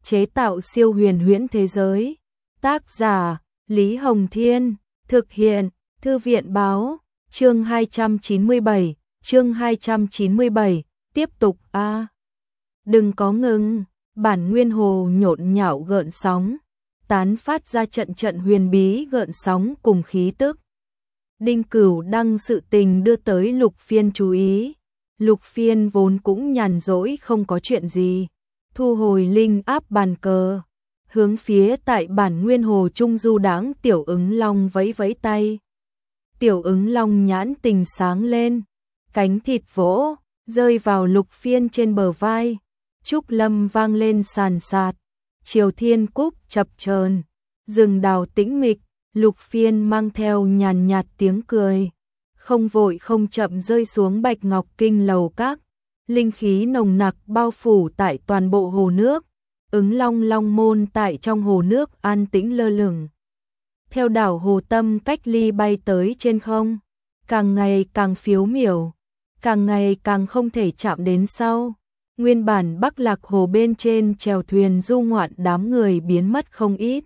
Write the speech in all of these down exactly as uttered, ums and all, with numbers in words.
chế tạo siêu huyền huyễn thế giới. Tác giả Lý Hồng Thiên, thực hiện Thư viện Báo. Chương hai trăm chín mươi bảy, chương hai trăm chín mươi bảy, tiếp tục a. À. Đừng có ngừng, bản nguyên hồ nhộn nhạo gợn sóng, tán phát ra trận trận huyền bí gợn sóng cùng khí tức. Đinh Cửu đăng sự tình đưa tới Lục Phiên chú ý. Lục Phiên vốn cũng nhàn rỗi không có chuyện gì, thu hồi linh áp bàn cờ, hướng phía tại bản nguyên hồ trung du đãng Tiểu Ứng Long vẫy vẫy tay. Tiểu Ứng Long nhãn tình sáng lên, cánh thịt vỗ, rơi vào Lục Phiên trên bờ vai. Trúc lâm vang lên sàn sạt, chiều thiên cúc chập chờn, rừng đào tĩnh mịch. Lục Phiên mang theo nhàn nhạt tiếng cười, không vội không chậm rơi xuống Bạch Ngọc Kinh lầu các. Linh khí nồng nặc bao phủ tại toàn bộ hồ nước. Ứng Long Long môn tại trong hồ nước an tĩnh lơ lửng. Theo đảo hồ tâm cách ly bay tới trên không, càng ngày càng phiếu miểu, càng ngày càng không thể chạm đến sau. Nguyên bản Bắc Lạc hồ bên trên chèo thuyền du ngoạn đám người biến mất không ít,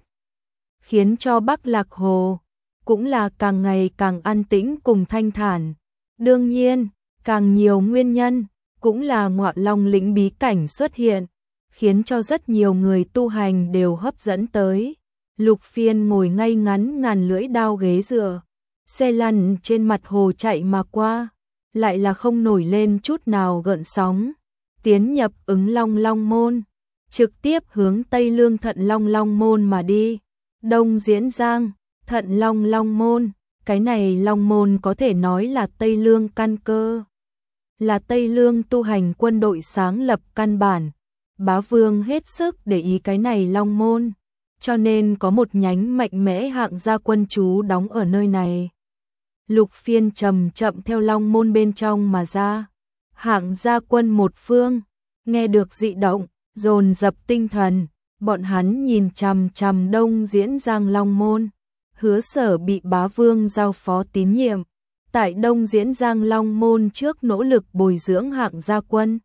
khiến cho Bắc Lạc hồ cũng là càng ngày càng an tĩnh cùng thanh thản. Đương nhiên, càng nhiều nguyên nhân cũng là Ngọa Long lĩnh bí cảnh xuất hiện, khiến cho rất nhiều người tu hành đều hấp dẫn tới. Lục Phiên ngồi ngay ngắn ngàn lưỡi đao ghế dựa, xe lăn trên mặt hồ chạy mà qua, lại là không nổi lên chút nào gợn sóng. Tiến nhập Ứng Long Long môn, trực tiếp hướng Tây Lương Thận Long Long môn mà đi. Đông Diễn Giang, Thận Long Long môn, cái này Long môn có thể nói là Tây Lương căn cơ, là Tây Lương tu hành quân đội sáng lập căn bản. Bá Vương hết sức để ý cái này Long môn, cho nên có một nhánh mạnh mẽ hạng gia quân trú đóng ở nơi này. Lục Phiên chậm chậm theo Long môn bên trong mà ra. Hạng gia quân một phương, nghe được dị động, dồn dập tinh thần, bọn hắn nhìn chằm chằm Đông Diễn Giang Long môn. Hứa Sở bị Bá Vương giao phó tín nhiệm, tại Đông Diễn Giang Long môn trước nỗ lực bồi dưỡng hạng gia quân.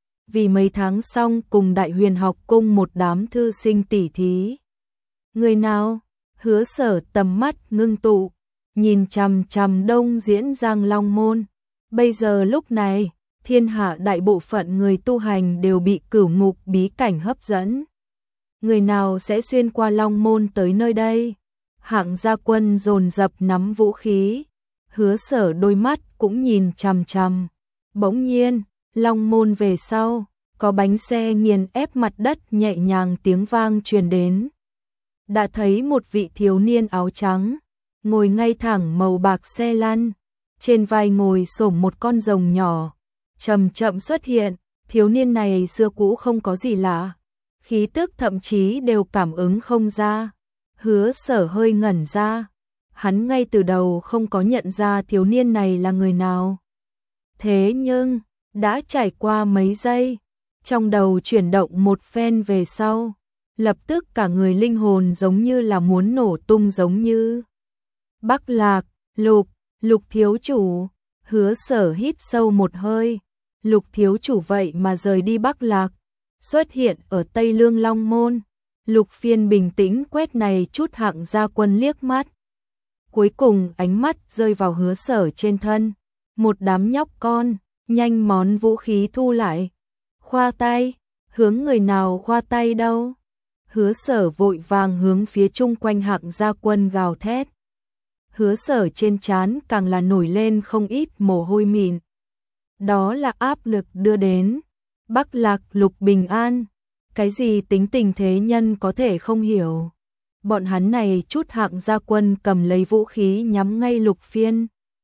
Vì mấy tháng xong cùng Đại Huyền học cung một đám thư sinh tỉ thí. Người nào? Hứa Sở tầm mắt ngưng tụ, nhìn chằm chằm Đông Diễn Giang Long môn. Bây giờ lúc này, thiên hạ đại bộ phận người tu hành đều bị cửu ngục bí cảnh hấp dẫn. Người nào sẽ xuyên qua Long môn tới nơi đây? Hạng gia quân dồn dập nắm vũ khí. Hứa Sở đôi mắt cũng nhìn chằm chằm. Bỗng nhiên, Long môn về sau, có bánh xe nghiền ép mặt đất nhẹ nhàng tiếng vang truyền đến. Đã thấy một vị thiếu niên áo trắng, ngồi ngay thẳng màu bạc xe lăn, trên vai ngồi xổm một con rồng nhỏ, chậm chậm xuất hiện. Thiếu niên này xưa cũ không có gì lạ, khí tức thậm chí đều cảm ứng không ra. Hứa Sở hơi ngẩn ra, hắn ngay từ đầu không có nhận ra thiếu niên này là người nào. Thế nhưng, đã trải qua mấy giây, trong đầu chuyển động một phen về sau, lập tức cả người linh hồn giống như là muốn nổ tung giống như. Bắc Lạc, Lục, Lục thiếu chủ. Hứa Sở hít sâu một hơi. Lục thiếu chủ vậy mà rời đi Bắc Lạc, xuất hiện ở Tây Lương Long môn. Lục Phiên bình tĩnh quét này chút hạng gia quân liếc mắt. Cuối cùng ánh mắt rơi vào Hứa Sở trên thân. Một đám nhóc con, nhanh món vũ khí thu lại. Khoa tay, hướng người nào khoa tay đâu? Hứa Sở vội vàng hướng phía chung quanh hạng gia quân gào thét. Hứa Sở trên trán càng là nổi lên không ít mồ hôi mịn. Đó là áp lực đưa đến. Bắc Lạc Lục bình an, cái gì tính tình thế nhân có thể không hiểu. Bọn hắn này chút hạng gia quân cầm lấy vũ khí nhắm ngay Lục Phiên.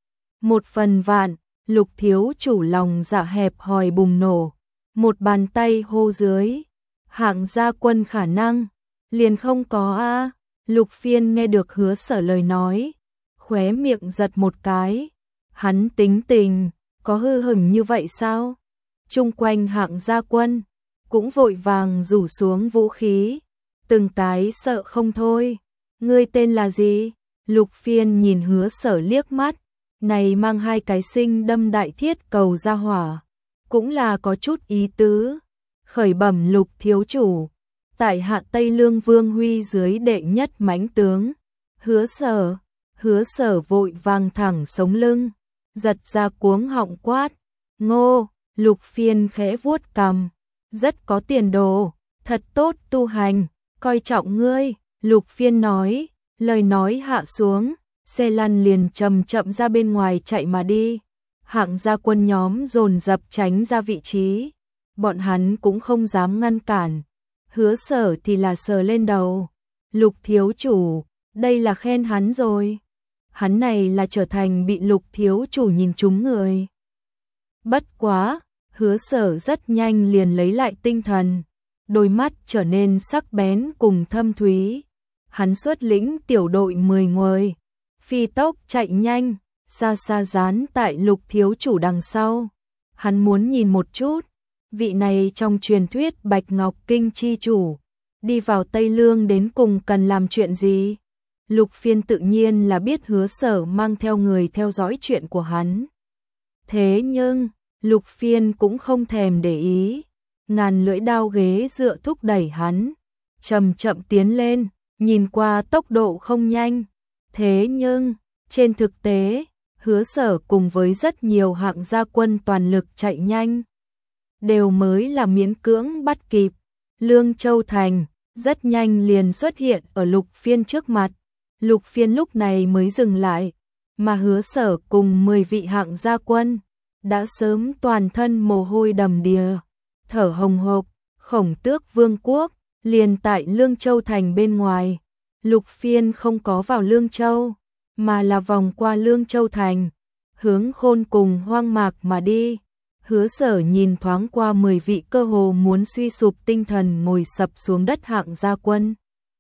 Một phần vạn, Lục thiếu chủ lòng dạ hẹp hòi bùng nổ, một bàn tay hô dưới. Hạng gia quân khả năng liền không có a. À. Lục Phiên nghe được Hứa Sở lời nói, khóe miệng giật một cái. Hắn tính tình có hư hửng như vậy sao? Chung quanh hạng gia quân cũng vội vàng rủ xuống vũ khí, từng cái sợ không thôi. Ngươi tên là gì? Lục Phiên nhìn Hứa Sở liếc mắt, này mang hai cái sinh đâm đại thiết cầu ra hỏa, cũng là có chút ý tứ. Khởi bẩm Lục thiếu chủ, tại hạ Tây Lương Vương Huy dưới đệ nhất mãnh tướng. Hứa Sở, Hứa Sở vội vàng thẳng sống lưng, giật ra cuống họng quát, Ngô. Lục Phiên khẽ vuốt cằm, rất có tiền đồ, thật tốt tu hành, coi trọng ngươi. Lục Phiên nói, lời nói hạ xuống, xe lăn liền chậm chậm ra bên ngoài chạy mà đi. Hạng gia quân nhóm dồn dập tránh ra vị trí, bọn hắn cũng không dám ngăn cản. Hứa Sở thì là sờ lên đầu, Lục thiếu chủ, đây là khen hắn rồi. Hắn này là trở thành bị Lục thiếu chủ nhìn trúng người. Bất quá, Hứa Sở rất nhanh liền lấy lại tinh thần, đôi mắt trở nên sắc bén cùng thâm thúy. Hắn xuất lĩnh tiểu đội mười người, phi tốc chạy nhanh, xa xa dán tại Lục thiếu chủ đằng sau. Hắn muốn nhìn một chút, vị này trong truyền thuyết Bạch Ngọc Kinh chi chủ, đi vào Tây Lương đến cùng cần làm chuyện gì. Lục Phiên tự nhiên là biết Hứa Sở mang theo người theo dõi chuyện của hắn. Thế nhưng, Lục Phiên cũng không thèm để ý, ngàn lưỡi đao ghế dựa thúc đẩy hắn, chậm chậm tiến lên, nhìn qua tốc độ không nhanh. Thế nhưng, trên thực tế, Hứa Sở cùng với rất nhiều hạng gia quân toàn lực chạy nhanh, đều mới là miễn cưỡng bắt kịp. Lương Châu Thành, rất nhanh liền xuất hiện ở Lục Phiên trước mặt. Lục Phiên lúc này mới dừng lại, mà Hứa Sở cùng mười vị hạng gia quân đã sớm toàn thân mồ hôi đầm đìa, thở hồng hộc. Khổng Tước Vương quốc liền tại Lương Châu Thành bên ngoài. Lục Phiên không có vào Lương Châu, mà là vòng qua Lương Châu Thành, hướng Khôn cùng Hoang Mạc mà đi. Hứa Sở nhìn thoáng qua mười vị cơ hồ muốn suy sụp tinh thần ngồi sập xuống đất hạng gia quân.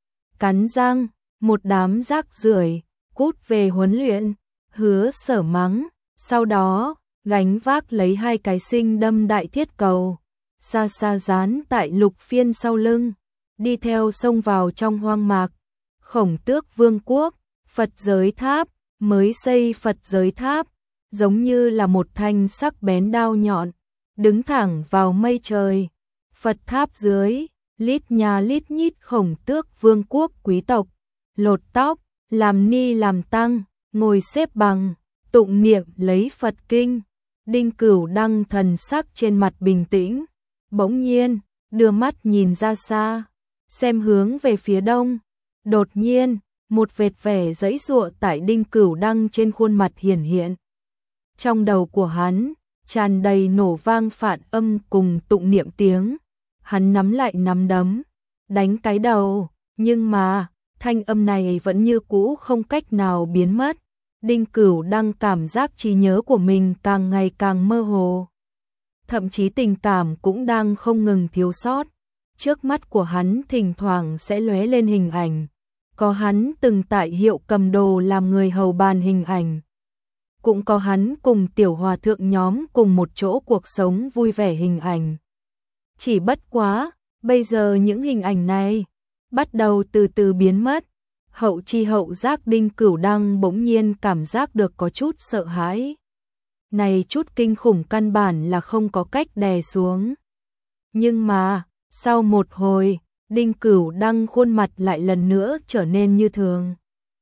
Cắn răng, một đám rác rưởi, cút về huấn luyện. Hứa Sở mắng, sau đó gánh vác lấy hai cái sinh đâm đại thiết cầu, xa xa dán tại Lục Phiên sau lưng, đi theo xông vào trong hoang mạc. Khổng Tước Vương quốc, Phật giới tháp, mới xây Phật giới tháp, giống như là một thanh sắc bén đao nhọn, đứng thẳng vào mây trời. Phật tháp dưới, lít nhà lít nhít Khổng Tước Vương quốc quý tộc, lột tóc, làm ni làm tăng, ngồi xếp bằng, tụng niệm lấy Phật kinh. Đinh Cửu Đăng thần sắc trên mặt bình tĩnh, bỗng nhiên đưa mắt nhìn ra xa, xem hướng về phía đông. Đột nhiên, một vệt vẻ giãy giụa tại Đinh Cửu Đăng trên khuôn mặt hiển hiện. Trong đầu của hắn tràn đầy nổ vang phản âm cùng tụng niệm tiếng. Hắn nắm lại nắm đấm, đánh cái đầu, nhưng mà thanh âm này vẫn như cũ không cách nào biến mất. Đinh Cửu Đăng cảm giác trí nhớ của mình càng ngày càng mơ hồ, thậm chí tình cảm cũng đang không ngừng thiếu sót. Trước mắt của hắn thỉnh thoảng sẽ lóe lên hình ảnh, có hắn từng tại hiệu cầm đồ làm người hầu bàn hình ảnh, cũng có hắn cùng tiểu hòa thượng nhóm cùng một chỗ cuộc sống vui vẻ hình ảnh. Chỉ bất quá, bây giờ những hình ảnh này bắt đầu từ từ biến mất. Hậu chi hậu giác Đinh Cửu Đăng bỗng nhiên cảm giác được có chút sợ hãi. Này chút kinh khủng căn bản là không có cách đè xuống. Nhưng mà, sau một hồi, Đinh Cửu Đăng khuôn mặt lại lần nữa trở nên như thường.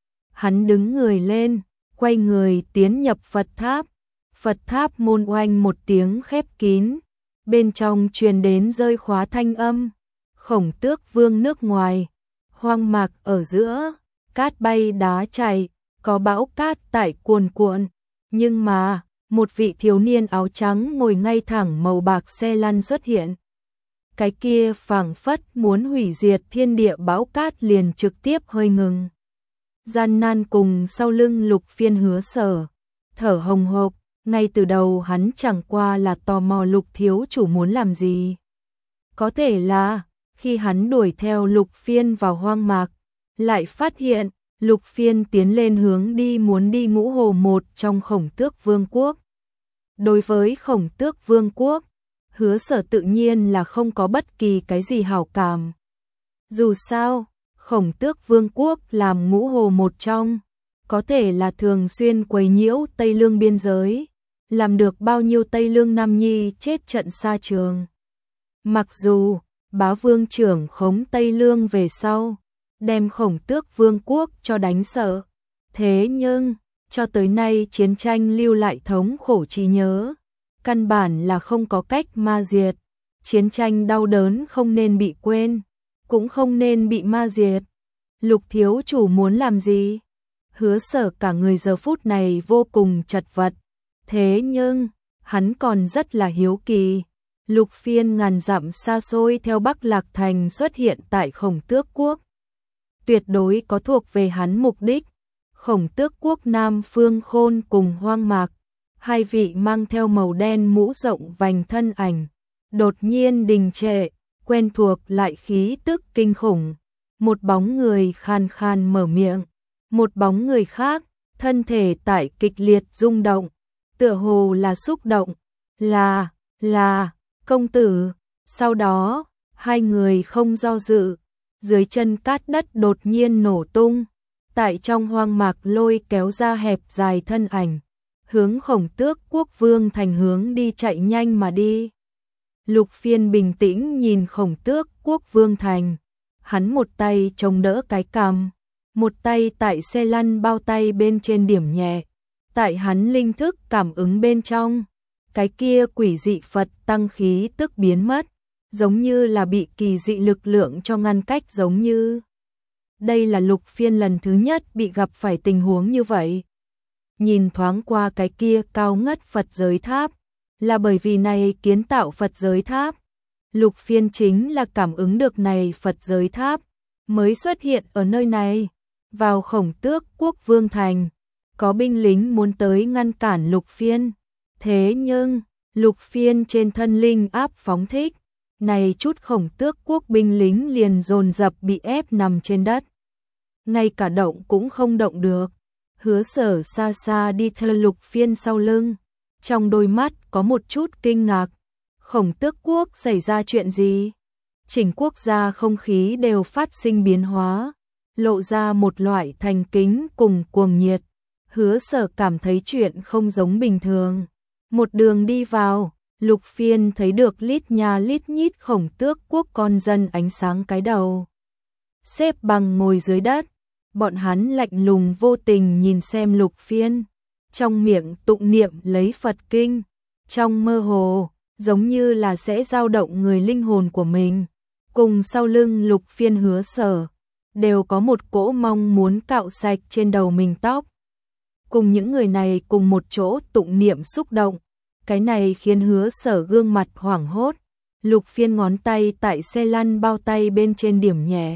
Hắn đứng người lên, quay người tiến nhập Phật tháp. Phật tháp môn oanh một tiếng khép kín, bên trong truyền đến rơi khóa thanh âm. Khổng Tước Vương nước ngoài, hoang mạc ở giữa, cát bay đá chảy, có bão cát tại cuồn cuộn, nhưng mà một vị thiếu niên áo trắng ngồi ngay thẳng màu bạc xe lăn xuất hiện. Cái kia phảng phất muốn hủy diệt thiên địa bão cát liền trực tiếp hơi ngừng. Gian nan cùng sau lưng Lục Phiên Hứa Sở, thở hồng hộc, ngay từ đầu hắn chẳng qua là tò mò Lục thiếu chủ muốn làm gì. Có thể là khi hắn đuổi theo Lục Phiên vào hoang mạc, lại phát hiện Lục Phiên tiến lên hướng đi muốn đi Ngũ Hồ một trong Khổng Tước Vương quốc. Đối với Khổng Tước Vương quốc, Hứa Sở tự nhiên là không có bất kỳ cái gì hảo cảm. Dù sao, Khổng Tước Vương quốc làm Ngũ Hồ một trong, có thể là thường xuyên quấy nhiễu Tây Lương biên giới, làm được bao nhiêu Tây Lương nam nhi chết trận xa trường. Mặc dù bá vương trưởng khống Tây Lương về sau, đem Khổng Tước vương quốc cho đánh sợ. Thế nhưng, cho tới nay chiến tranh lưu lại thống khổ trí nhớ, căn bản là không có cách ma diệt. Chiến tranh đau đớn không nên bị quên, cũng không nên bị ma diệt. Lục thiếu chủ muốn làm gì? Hứa Sở cả người giờ phút này vô cùng chật vật. Thế nhưng, hắn còn rất là hiếu kỳ. Lục Phiên ngàn dặm xa xôi theo Bắc Lạc Thành xuất hiện tại Khổng Tước quốc. Tuyệt đối có thuộc về hắn mục đích. Khổng Tước quốc Nam Phương Khôn cùng Hoang Mạc, hai vị mang theo màu đen mũ rộng vành thân ảnh, đột nhiên đình trệ, quen thuộc lại khí tức kinh khủng. Một bóng người khan khan mở miệng, một bóng người khác, thân thể tại kịch liệt rung động, tựa hồ là xúc động, là, là, công tử. Sau đó, hai người không do dự, dưới chân cát đất đột nhiên nổ tung, tại trong hoang mạc lôi kéo ra hẹp dài thân ảnh, hướng Khổng Tước quốc vương thành hướng đi chạy nhanh mà đi. Lục Phiên bình tĩnh nhìn Khổng Tước quốc vương thành, hắn một tay chống đỡ cái cằm, một tay tại xe lăn bao tay bên trên điểm nhẹ, tại hắn linh thức cảm ứng bên trong, cái kia quỷ dị Phật tăng khí tức biến mất, giống như là bị kỳ dị lực lượng cho ngăn cách giống như. Đây là Lục Phiên lần thứ nhất bị gặp phải tình huống như vậy. Nhìn thoáng qua cái kia cao ngất Phật giới tháp, là bởi vì này kiến tạo Phật giới tháp. Lục Phiên chính là cảm ứng được này Phật giới tháp, mới xuất hiện ở nơi này. Vào Khổng Tước quốc vương thành, có binh lính muốn tới ngăn cản Lục Phiên. Thế nhưng, Lục Phiên trên thân linh áp phóng thích, này chút Khổng Tước quốc binh lính liền dồn dập bị ép nằm trên đất. Ngay cả động cũng không động được. Hứa Sở xa xa đi theo Lục Phiên sau lưng, trong đôi mắt có một chút kinh ngạc. Khổng Tước quốc xảy ra chuyện gì? Chỉnh quốc gia không khí đều phát sinh biến hóa, lộ ra một loại thành kính cùng cuồng nhiệt. Hứa Sở cảm thấy chuyện không giống bình thường. Một đường đi vào, Lục Phiên thấy được lít nha lít nhít Khổng Tước quốc con dân ánh sáng cái đầu, xếp bằng ngồi dưới đất. Bọn hắn lạnh lùng vô tình nhìn xem Lục Phiên, trong miệng tụng niệm lấy Phật kinh, trong mơ hồ, giống như là sẽ dao động người linh hồn của mình. Cùng sau lưng Lục Phiên Hứa Sở, đều có một cỗ mong muốn cạo sạch trên đầu mình tóc. Cùng những người này cùng một chỗ tụng niệm xúc động, cái này khiến Hứa Sở gương mặt hoảng hốt. Lục Phiên ngón tay tại xe lăn bao tay bên trên điểm nhẹ.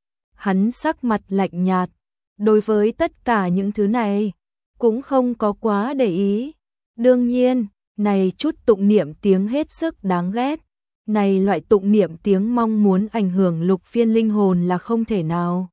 Hắn sắc mặt lạnh nhạt, đối với tất cả những thứ này, cũng không có quá để ý. Đương nhiên, này chút tụng niệm tiếng hết sức đáng ghét. Này loại tụng niệm tiếng mong muốn ảnh hưởng Lục Phiên linh hồn là không thể nào.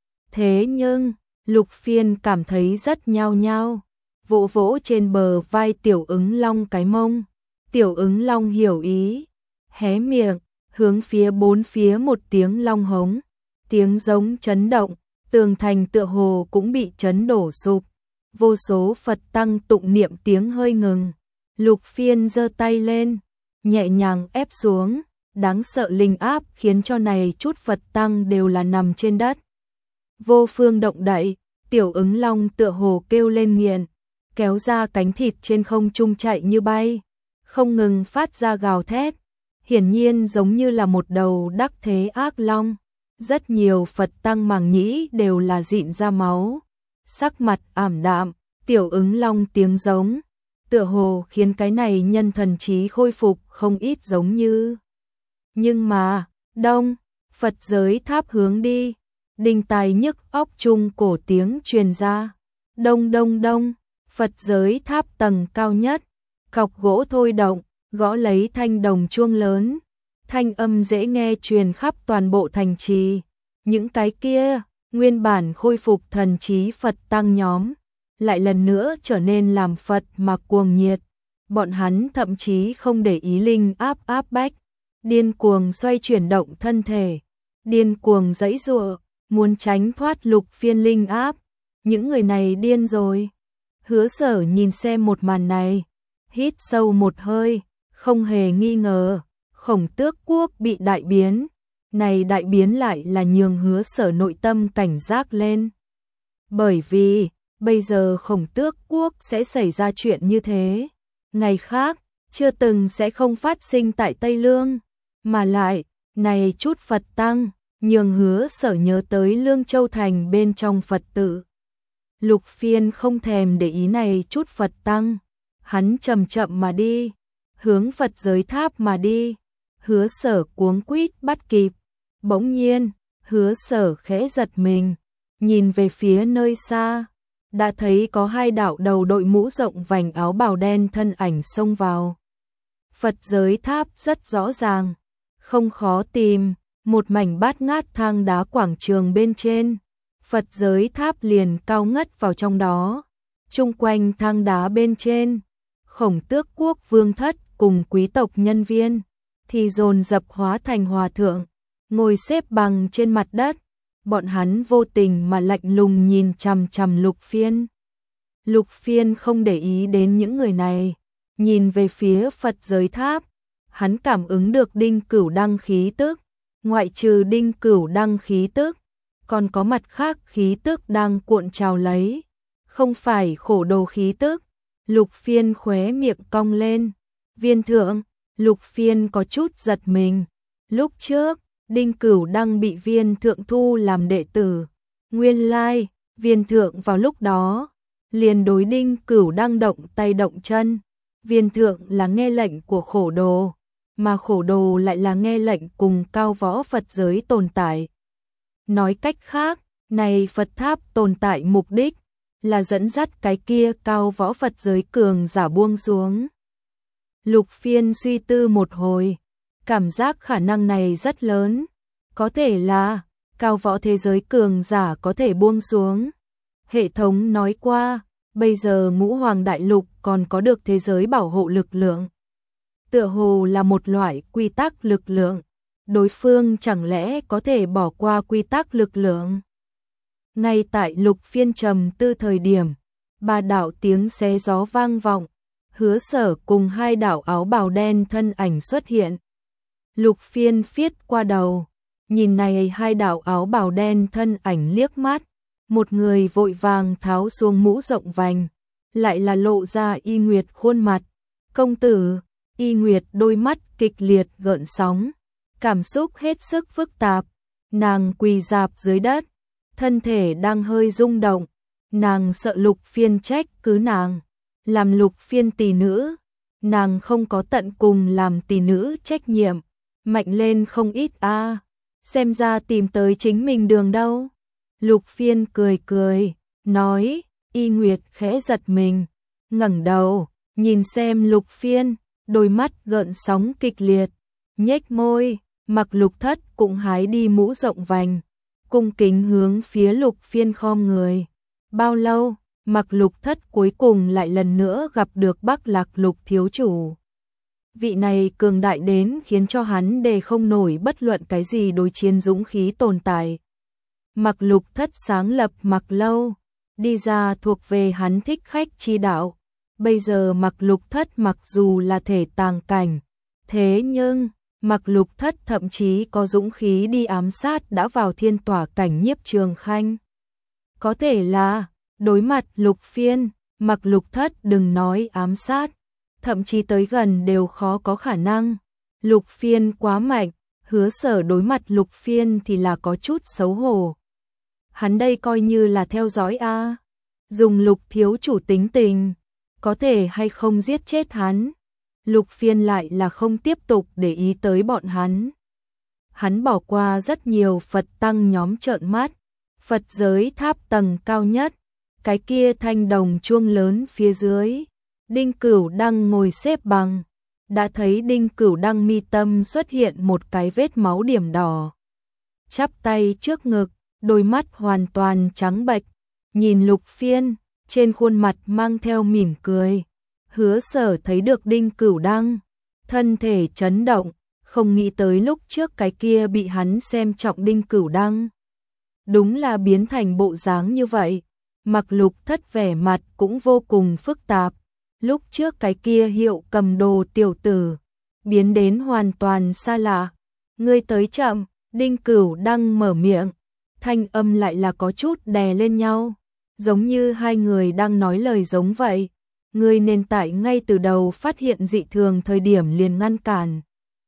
Thế nhưng, Lục Phiên cảm thấy rất nhao nhao, vỗ vỗ trên bờ vai Tiểu Ứng Long cái mông. Tiểu Ứng Long hiểu ý, hé miệng, hướng phía bốn phía một tiếng long hống. Tiếng giống chấn động, tường thành tựa hồ cũng bị chấn đổ sụp. Vô số Phật tăng tụng niệm tiếng hơi ngừng. Lục Phiên giơ tay lên, nhẹ nhàng ép xuống, đáng sợ linh áp khiến cho này chút Phật tăng đều là nằm trên đất. Vô phương động đậy, Tiểu Ứng Long tựa hồ kêu lên nghiện, kéo ra cánh thịt trên không trung chạy như bay, không ngừng phát ra gào thét, hiển nhiên giống như là một đầu đắc thế ác long. Rất nhiều Phật tăng màng nhĩ đều là dịn ra máu, sắc mặt ảm đạm. Tiểu Ứng Long tiếng giống, tựa hồ khiến cái này nhân thần trí khôi phục không ít giống như. Nhưng mà, đông, Phật giới tháp hướng đi, đinh tai nhức óc chung cổ tiếng truyền ra. Đông đông đông, Phật giới tháp tầng cao nhất, cọc gỗ thôi động, gõ lấy thanh đồng chuông lớn. Thanh âm dễ nghe truyền khắp toàn bộ thành trì. Những cái kia, nguyên bản khôi phục thần trí Phật tăng nhóm, lại lần nữa trở nên làm Phật mà cuồng nhiệt. Bọn hắn thậm chí không để ý linh áp áp bách, điên cuồng xoay chuyển động thân thể, điên cuồng giãy giụa, muốn tránh thoát Lục Phiên linh áp. Những người này điên rồi. Hứa Sở nhìn xem một màn này, hít sâu một hơi, không hề nghi ngờ, Khổng Tước Quốc bị đại biến, này đại biến lại là nhường Hứa Sở nội tâm cảnh giác lên. Bởi vì, bây giờ Khổng Tước Quốc sẽ xảy ra chuyện như thế. Ngày khác, chưa từng sẽ không phát sinh tại Tây Lương, mà lại, này chút Phật tăng, nhường Hứa Sở nhớ tới Lương Châu Thành bên trong Phật tự. Lục Phiên không thèm để ý này chút Phật tăng, hắn chậm chậm mà đi, hướng Phật giới tháp mà đi. Hứa Sở cuống quýt bắt kịp, bỗng nhiên, Hứa Sở khẽ giật mình, nhìn về phía nơi xa, đã thấy có hai đạo đầu đội mũ rộng vành áo bào đen thân ảnh xông vào. Phật giới tháp rất rõ ràng, không khó tìm, một mảnh bát ngát thang đá quảng trường bên trên, Phật giới tháp liền cao ngất vào trong đó. Chung quanh thang đá bên trên, Khổng Tước Quốc vương thất cùng quý tộc nhân viên thì dồn dập hóa thành hòa thượng, ngồi xếp bằng trên mặt đất. Bọn hắn vô tình mà lạnh lùng nhìn chằm chằm Lục Phiên. Lục Phiên không để ý đến những người này, nhìn về phía Phật giới tháp, hắn cảm ứng được Đinh Cửu Đăng khí tức, ngoại trừ Đinh Cửu Đăng khí tức, còn có mặt khác khí tức đang cuộn trào lấy, không phải khổ đồ khí tức. Lục Phiên khóe miệng cong lên, viên thượng. Lục Phiên có chút giật mình, lúc trước, Đinh Cửu Đăng bị viên thượng thu làm đệ tử, nguyên lai, viên thượng vào lúc đó, liền đối Đinh Cửu Đăng động tay động chân, viên thượng là nghe lệnh của khổ đồ, mà khổ đồ lại là nghe lệnh cùng cao võ Phật giới tồn tại. Nói cách khác, này Phật tháp tồn tại mục đích, là dẫn dắt cái kia cao võ Phật giới cường giả buông xuống. Lục Phiên suy tư một hồi, cảm giác khả năng này rất lớn, có thể là cao võ thế giới cường giả có thể buông xuống. Hệ thống nói qua, bây giờ Ngũ Hoàng Đại Lục còn có được thế giới bảo hộ lực lượng. Tựa hồ là một loại quy tắc lực lượng, đối phương chẳng lẽ có thể bỏ qua quy tắc lực lượng. Ngay tại Lục Phiên trầm tư thời điểm, ba đạo tiếng xé gió vang vọng, Hứa Sở cùng hai đạo áo bào đen thân ảnh xuất hiện. Lục Phiên phiết qua đầu, nhìn này hai đạo áo bào đen thân ảnh liếc mắt, một người vội vàng tháo xuống mũ rộng vành, lại là lộ ra Y Nguyệt khuôn mặt. Công tử, Y Nguyệt đôi mắt kịch liệt gợn sóng, cảm xúc hết sức phức tạp, nàng quỳ rạp dưới đất, thân thể đang hơi rung động, nàng sợ Lục Phiên trách cứ nàng. Làm Lục Phiên tỷ nữ, nàng không có tận cùng làm tỷ nữ trách nhiệm, mạnh lên không ít a, à. Xem ra tìm tới chính mình đường đâu. Lục Phiên cười cười, nói. Y Nguyệt khẽ giật mình, ngẩng đầu, nhìn xem Lục Phiên, đôi mắt gợn sóng kịch liệt, nhếch môi. Mặc Lục Thất cũng hái đi mũ rộng vành, cung kính hướng phía Lục Phiên khom người. Bao lâu? Mặc Lục Thất cuối cùng lại lần nữa gặp được Bắc Lạc Lục thiếu chủ. Vị này cường đại đến khiến cho hắn đề không nổi bất luận cái gì đối chiến dũng khí tồn tại. Mặc Lục Thất sáng lập Mặc Lâu, đi ra thuộc về hắn thích khách chi đạo. Bây giờ Mặc Lục Thất mặc dù là thể tàng cảnh, thế nhưng Mặc Lục Thất thậm chí có dũng khí đi ám sát đã vào thiên tỏa cảnh Nhiếp Trường Khanh. Có thể là đối mặt Lục Phiên, Mặc Lục Thất đừng nói ám sát, thậm chí tới gần đều khó có khả năng. Lục Phiên quá mạnh, Hứa Sở đối mặt Lục Phiên thì là có chút xấu hổ. Hắn đây coi như là theo dõi a, à. Dùng Lục thiếu chủ tính tình, có thể hay không giết chết hắn. Lục Phiên lại là không tiếp tục để ý tới bọn hắn. Hắn bỏ qua rất nhiều Phật tăng nhóm trợn mắt, Phật giới tháp tầng cao nhất. Cái kia thanh đồng chuông lớn phía dưới, Đinh Cửu Đăng ngồi xếp bằng, đã thấy Đinh Cửu Đăng mi tâm xuất hiện một cái vết máu điểm đỏ. Chắp tay trước ngực, đôi mắt hoàn toàn trắng bệch, nhìn Lục Phiên, trên khuôn mặt mang theo mỉm cười. Hứa Sở thấy được Đinh Cửu Đăng, thân thể chấn động, không nghĩ tới lúc trước cái kia bị hắn xem trọng Đinh Cửu Đăng. Đúng là biến thành bộ dáng như vậy. Mặc Lục Thất vẻ mặt cũng vô cùng phức tạp, lúc trước cái kia Hiệu cầm đồ tiểu tử, biến đến hoàn toàn xa lạ. Ngươi tới chậm, Đinh Cửu đang mở miệng, thanh âm lại là có chút đè lên nhau, giống như hai người đang nói lời giống vậy. Ngươi nên tại ngay từ đầu phát hiện dị thường thời điểm liền ngăn cản.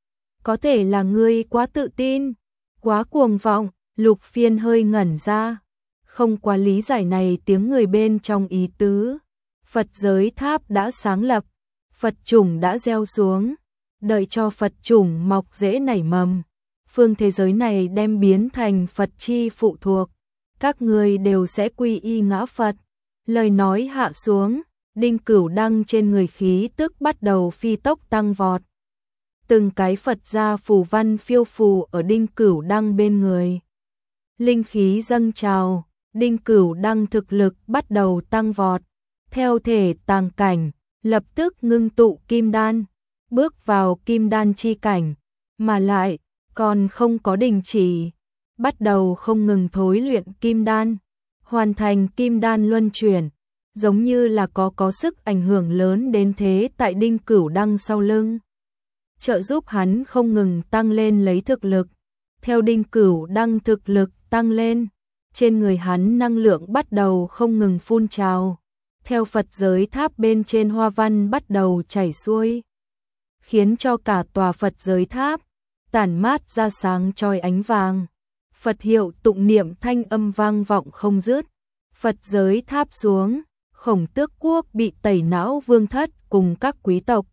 Có thể là ngươi quá tự tin, quá cuồng vọng. Lục Phiên hơi ngẩn ra, không quá lý giải này tiếng người bên trong ý tứ. Phật giới tháp đã sáng lập, Phật chủng đã gieo xuống, đợi cho Phật chủng mọc rễ nảy mầm, phương thế giới này đem biến thành Phật chi phụ thuộc, các ngươi đều sẽ quy y ngã Phật. Lời nói hạ xuống, Đinh Cửu Đăng trên người khí tức bắt đầu phi tốc tăng vọt. Từng cái Phật gia phù văn phiêu phù ở Đinh Cửu Đăng bên người. Linh khí dâng trào, Đinh Cửu Đăng thực lực bắt đầu tăng vọt. Theo thể tàng cảnh, lập tức ngưng tụ kim đan, bước vào kim đan chi cảnh, mà lại còn không có đình chỉ, bắt đầu không ngừng thối luyện kim đan, hoàn thành kim đan luân chuyển, giống như là có có sức ảnh hưởng lớn đến thế tại Đinh Cửu Đăng sau lưng, trợ giúp hắn không ngừng tăng lên lấy thực lực. Theo Đinh Cửu Đăng thực lực tăng lên, trên người hắn năng lượng bắt đầu không ngừng phun trào. Theo Phật giới tháp bên trên hoa văn bắt đầu chảy xuôi, khiến cho cả tòa Phật giới tháp tản mát ra sáng chói ánh vàng. Phật hiệu tụng niệm thanh âm vang vọng không dứt. Phật giới tháp xuống, Khổng Tước quốc bị tẩy não vương thất cùng các quý tộc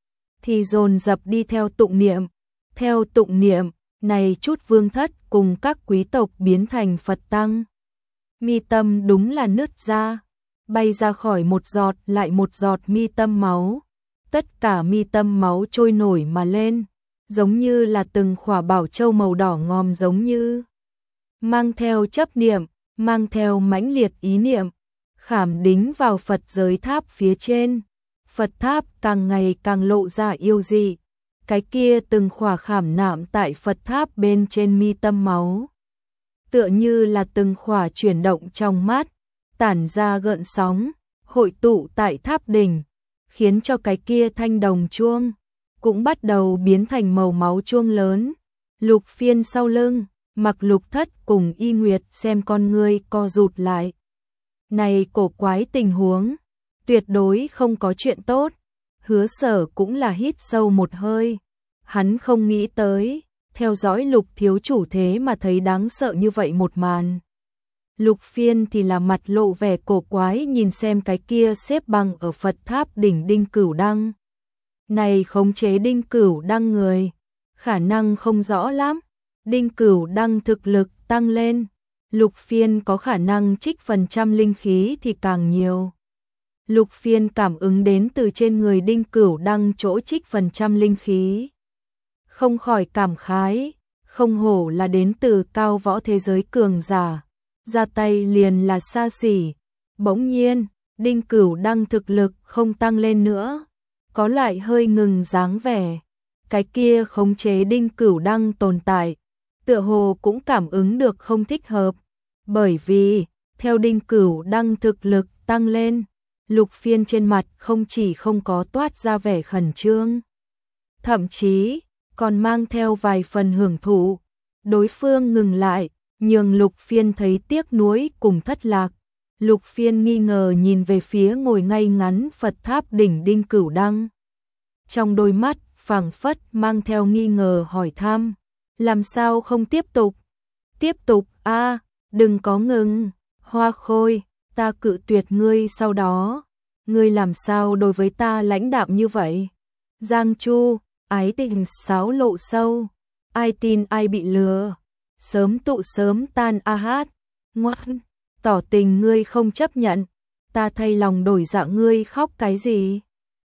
thì dồn dập đi theo tụng niệm. Theo tụng niệm, này chút vương thất cùng các quý tộc biến thành Phật tăng. Mi tâm đúng là nứt ra, bay ra khỏi một giọt lại một giọt mi tâm máu. Tất cả mi tâm máu trôi nổi mà lên, giống như là từng khỏa bảo châu màu đỏ ngòm, giống như mang theo chấp niệm, mang theo mãnh liệt ý niệm, khảm đính vào Phật giới tháp phía trên. Phật tháp càng ngày càng lộ ra yêu dị. Cái kia từng khỏa khảm nạm tại Phật tháp bên trên mi tâm máu, tựa như là từng khỏa chuyển động trong mắt, tản ra gợn sóng, hội tụ tại tháp đỉnh, khiến cho cái kia thanh đồng chuông cũng bắt đầu biến thành màu máu chuông lớn. Lục Phiên sau lưng, Mặc Lục Thất cùng Y Nguyệt xem con ngươi co rụt lại. Này cổ quái tình huống, tuyệt đối không có chuyện tốt. Hứa Sở cũng là hít sâu một hơi. Hắn không nghĩ tới, theo dõi Lục thiếu chủ thế mà thấy đáng sợ như vậy một màn. Lục Phiên thì là mặt lộ vẻ cổ quái nhìn xem cái kia xếp bằng ở Phật tháp đỉnh Đinh Cửu Đăng. Này khống chế Đinh Cửu Đăng người, khả năng không rõ lắm. Đinh Cửu Đăng thực lực tăng lên, Lục Phiên có khả năng trích phần trăm linh khí thì càng nhiều. Lục Phiên cảm ứng đến từ trên người Đinh Cửu Đăng chỗ trích phần trăm linh khí, không khỏi cảm khái, không hổ là đến từ cao võ thế giới cường giả, ra tay liền là xa xỉ. Bỗng nhiên, Đinh Cửu Đăng thực lực không tăng lên nữa, có lại hơi ngừng dáng vẻ. Cái kia khống chế Đinh Cửu Đăng tồn tại, tựa hồ cũng cảm ứng được không thích hợp, bởi vì theo Đinh Cửu Đăng thực lực tăng lên, Lục Phiên trên mặt không chỉ không có toát ra vẻ khẩn trương, thậm chí còn mang theo vài phần hưởng thụ. Đối phương ngừng lại, nhường Lục Phiên thấy tiếc nuối cùng thất lạc. Lục Phiên nghi ngờ nhìn về phía ngồi ngay ngắn Phật tháp đỉnh Đinh Cửu Đăng, trong đôi mắt phảng phất mang theo nghi ngờ hỏi thăm, làm sao không tiếp tục? Tiếp tục a, à, đừng có ngừng. Hoa Khôi, ta cự tuyệt ngươi, sau đó ngươi làm sao đối với ta lãnh đạm như vậy? Giang Chu, ái tình sáo lộ sâu, ai tin ai bị lừa, sớm tụ sớm tan a hát. Ngoan, tỏ tình ngươi không chấp nhận, ta thay lòng đổi dạ, ngươi khóc cái gì?